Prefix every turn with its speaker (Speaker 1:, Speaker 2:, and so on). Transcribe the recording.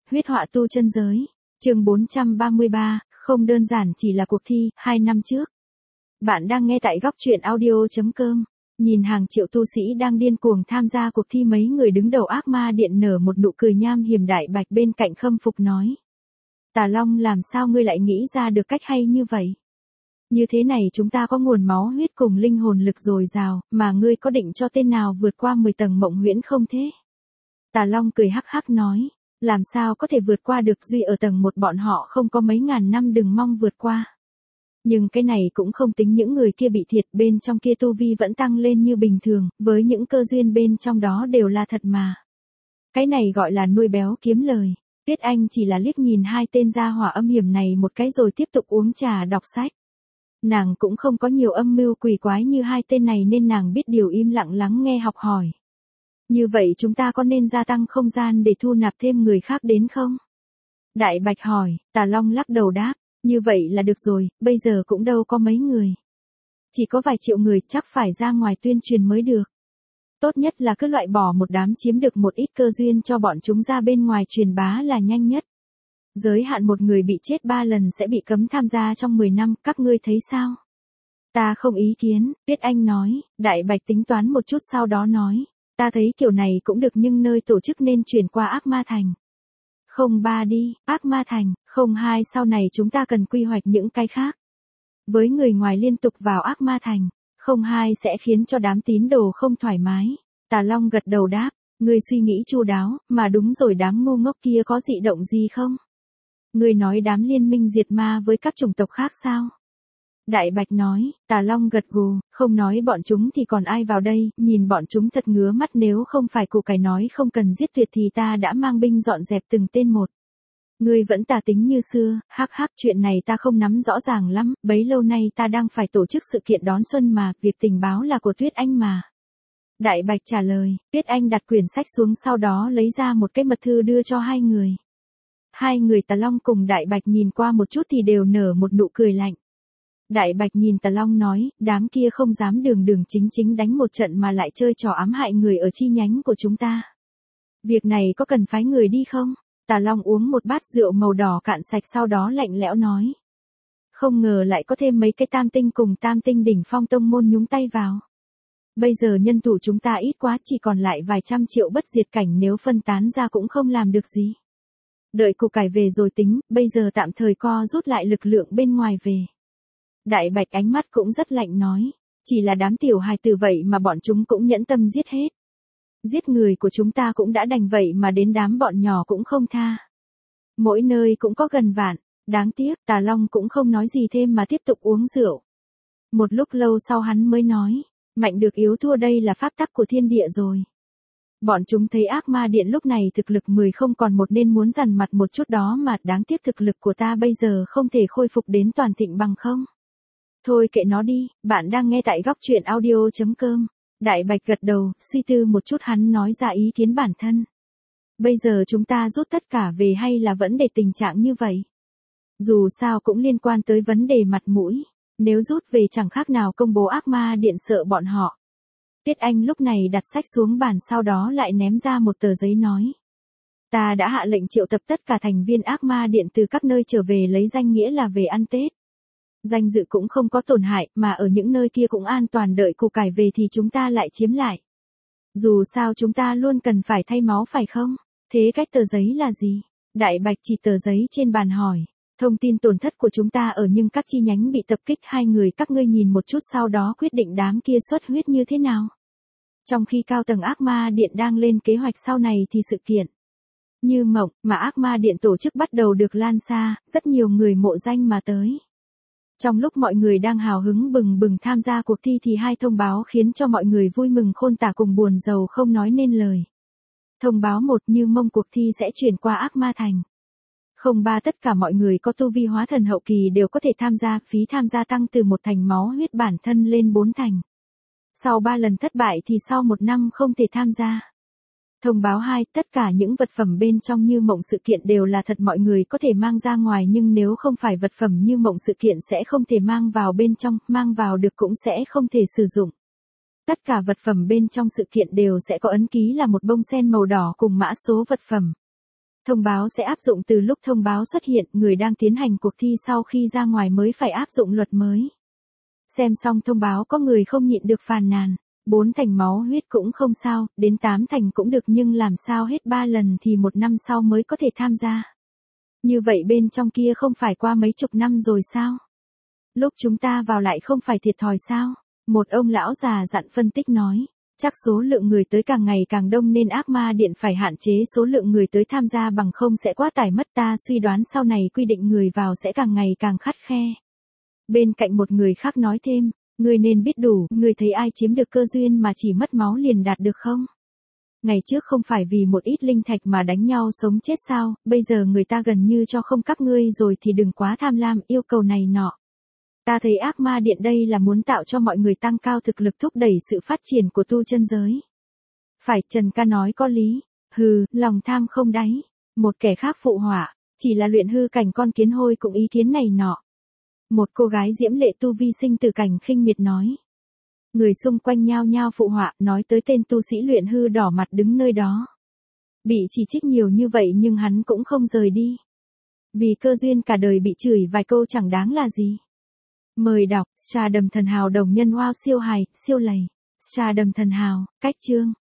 Speaker 1: huyết họa tu chân giới. Chương 433, không đơn giản chỉ là cuộc thi, 2 năm trước. Bạn đang nghe tại góc truyện audio.com. Nhìn hàng triệu tu sĩ đang điên cuồng tham gia cuộc thi, mấy người đứng đầu ác ma điện nở một nụ cười nham hiểm. Đại Bạch bên cạnh khâm phục nói: Tà Long, làm sao ngươi lại nghĩ ra được cách hay như vậy? Như thế này chúng ta có nguồn máu huyết cùng linh hồn lực dồi dào, mà ngươi có định cho tên nào vượt qua 10 tầng mộng huyễn không thế? Tà Long cười hắc hắc nói: Làm sao có thể vượt qua được, duy ở tầng 1 bọn họ không có mấy ngàn năm đừng mong vượt qua. Nhưng cái này cũng không tính những người kia bị thiệt, bên trong kia tu vi vẫn tăng lên như bình thường, với những cơ duyên bên trong đó đều là thật mà. Cái này gọi là nuôi béo kiếm lời. Tuyết Anh chỉ là liếc nhìn hai tên gia hỏa âm hiểm này một cái rồi tiếp tục uống trà đọc sách. Nàng cũng không có nhiều âm mưu quỷ quái như hai tên này nên nàng biết điều im lặng lắng nghe học hỏi. Như vậy chúng ta có nên gia tăng không gian để thu nạp thêm người khác đến không? Đại Bạch hỏi. Tà Long lắc đầu đáp: Như vậy là được rồi, bây giờ cũng đâu có mấy người. Chỉ có vài triệu người, chắc phải ra ngoài tuyên truyền mới được. Tốt nhất là cứ loại bỏ một đám chiếm được một ít cơ duyên cho bọn chúng ra bên ngoài truyền bá là nhanh nhất. Giới hạn một người bị chết 3 lần sẽ bị cấm tham gia trong 10 năm, các ngươi thấy sao? Ta không ý kiến, Tuyết Anh nói. Đại Bạch tính toán một chút sau đó nói: Ta thấy kiểu này cũng được nhưng nơi tổ chức nên chuyển qua Ác Ma Thành. Không ba đi, Ác Ma Thành, không hai sau này chúng ta cần quy hoạch những cái khác. Với người ngoài liên tục vào Ác Ma Thành, không hai sẽ khiến cho đám tín đồ không thoải mái. Tà Long gật đầu đáp: Ngươi suy nghĩ chu đáo, mà đúng rồi, đám ngu ngốc kia có dị động gì không? Ngươi nói đám liên minh diệt ma với các chủng tộc khác sao? Đại Bạch nói. Tà Long gật gù: Không nói bọn chúng thì còn ai vào đây, nhìn bọn chúng thật ngứa mắt, nếu không phải cụ cải nói không cần giết tuyệt thì ta đã mang binh dọn dẹp từng tên một. Ngươi vẫn tà tính như xưa, hắc hắc, chuyện này ta không nắm rõ ràng lắm, bấy lâu nay ta đang phải tổ chức sự kiện đón xuân mà, việc tình báo là của Tuyết Anh mà. Đại Bạch trả lời. Tuyết Anh đặt quyển sách xuống sau đó lấy ra một cái mật thư đưa cho hai người. Hai người Tà Long cùng Đại Bạch nhìn qua một chút thì đều nở một nụ cười lạnh. Đại Bạch nhìn Tà Long nói: Đám kia không dám đường đường chính chính đánh một trận mà lại chơi trò ám hại người ở chi nhánh của chúng ta. Việc này có cần phái người đi không? Tà Long uống một bát rượu màu đỏ cạn sạch sau đó lạnh lẽo nói: Không ngờ lại có thêm mấy cái tam tinh cùng tam tinh đỉnh phong tông môn nhúng tay vào. Bây giờ nhân thủ chúng ta ít quá, chỉ còn lại vài trăm triệu bất diệt cảnh, nếu phân tán ra cũng không làm được gì. Đợi củ cải về rồi tính, bây giờ tạm thời co rút lại lực lượng bên ngoài về. Đại Bạch ánh mắt cũng rất lạnh nói: Chỉ là đám tiểu hài tử vậy mà bọn chúng cũng nhẫn tâm giết hết. Giết người của chúng ta cũng đã đành vậy mà đến đám bọn nhỏ cũng không tha. Mỗi nơi cũng có gần vạn, đáng tiếc. Tà Long cũng không nói gì thêm mà tiếp tục uống rượu. Một lúc lâu sau hắn mới nói: Mạnh được yếu thua, đây là pháp tắc của thiên địa rồi. Bọn chúng thấy ác ma điện lúc này thực lực 10 không còn 1 nên muốn dằn mặt một chút đó mà, đáng tiếc thực lực của ta bây giờ không thể khôi phục đến toàn thịnh bằng không. Thôi kệ nó đi, bạn đang nghe tại góc truyện audio.com. Đại Bạch gật đầu, suy tư một chút hắn nói ra ý kiến bản thân. Bây giờ chúng ta rút tất cả về hay là vẫn để tình trạng như vậy? Dù sao cũng liên quan tới vấn đề mặt mũi. Nếu rút về chẳng khác nào công bố ác ma điện sợ bọn họ. Tiết Anh lúc này đặt sách xuống bàn sau đó lại ném ra một tờ giấy nói: Ta đã hạ lệnh triệu tập tất cả thành viên ác ma điện từ các nơi trở về lấy danh nghĩa là về ăn Tết. Danh dự cũng không có tổn hại, mà ở những nơi kia cũng an toàn, đợi củ cải về thì chúng ta lại chiếm lại. Dù sao chúng ta luôn cần phải thay máu phải không? Thế cách tờ giấy là gì? Đại Bạch chỉ tờ giấy trên bàn hỏi. Thông tin tổn thất của chúng ta ở nhưng các chi nhánh bị tập kích, hai người các ngươi nhìn một chút sau đó quyết định đám kia xuất huyết như thế nào. Trong khi cao tầng ác ma điện đang lên kế hoạch sau này thì sự kiện như mộng mà ác ma điện tổ chức bắt đầu được lan xa, rất nhiều người mộ danh mà tới. Trong lúc mọi người đang hào hứng bừng bừng tham gia cuộc thi thì hai thông báo khiến cho mọi người vui mừng khôn tả cùng buồn rầu không nói nên lời. Thông báo 1: Như mông cuộc thi sẽ chuyển qua Ác Ma Thành. 03 Tất cả mọi người có tu vi hóa thần hậu kỳ đều có thể tham gia, phí tham gia tăng từ 1 thành máu huyết bản thân lên 4 thành. Sau 3 lần thất bại thì sau 1 năm không thể tham gia. Thông báo 2: Tất cả những vật phẩm bên trong Như Mộng sự kiện đều là thật, mọi người có thể mang ra ngoài nhưng nếu không phải vật phẩm Như Mộng sự kiện sẽ không thể mang vào bên trong, mang vào được cũng sẽ không thể sử dụng. Tất cả vật phẩm bên trong sự kiện đều sẽ có ấn ký là một bông sen màu đỏ cùng mã số vật phẩm. Thông báo sẽ áp dụng từ lúc thông báo xuất hiện, người đang tiến hành cuộc thi sau khi ra ngoài mới phải áp dụng luật mới. Xem xong thông báo có người không nhịn được phàn nàn. 4 thành máu huyết cũng không sao, đến 8 thành cũng được nhưng làm sao hết 3 lần thì 1 năm sau mới có thể tham gia. Như vậy bên trong kia không phải qua mấy chục năm rồi sao? Lúc chúng ta vào lại không phải thiệt thòi sao? Một ông lão già dặn phân tích nói. Chắc số lượng người tới càng ngày càng đông nên ác ma điện phải hạn chế số lượng người tới tham gia bằng không sẽ quá tải mất, ta suy đoán sau này quy định người vào sẽ càng ngày càng khắt khe. Bên cạnh một người khác nói thêm, người nên biết đủ, người thấy ai chiếm được cơ duyên mà chỉ mất máu liền đạt được không? Ngày trước không phải vì một ít linh thạch mà đánh nhau sống chết sao, bây giờ người ta gần như cho không các ngươi rồi thì đừng quá tham lam yêu cầu này nọ. Ta thấy ác ma điện đây là muốn tạo cho mọi người tăng cao thực lực thúc đẩy sự phát triển của tu chân giới. Phải, Trần ca nói có lý. Hừ, lòng tham không đáy. Một kẻ khác phụ họa, chỉ là luyện hư cảnh con kiến hôi cũng ý kiến này nọ. Một cô gái diễm lệ tu vi sinh tử cảnh khinh miệt nói. Người xung quanh nhao nhao phụ họa, nói tới tên tu sĩ luyện hư đỏ mặt đứng nơi đó. Bị chỉ trích nhiều như vậy nhưng hắn cũng không rời đi. Vì cơ duyên cả đời bị chửi vài câu chẳng đáng là gì. Mời đọc, Trà Đầm Thần Hào đồng nhân wow siêu hài, siêu lầy. Trà Đầm Thần Hào, cách chương.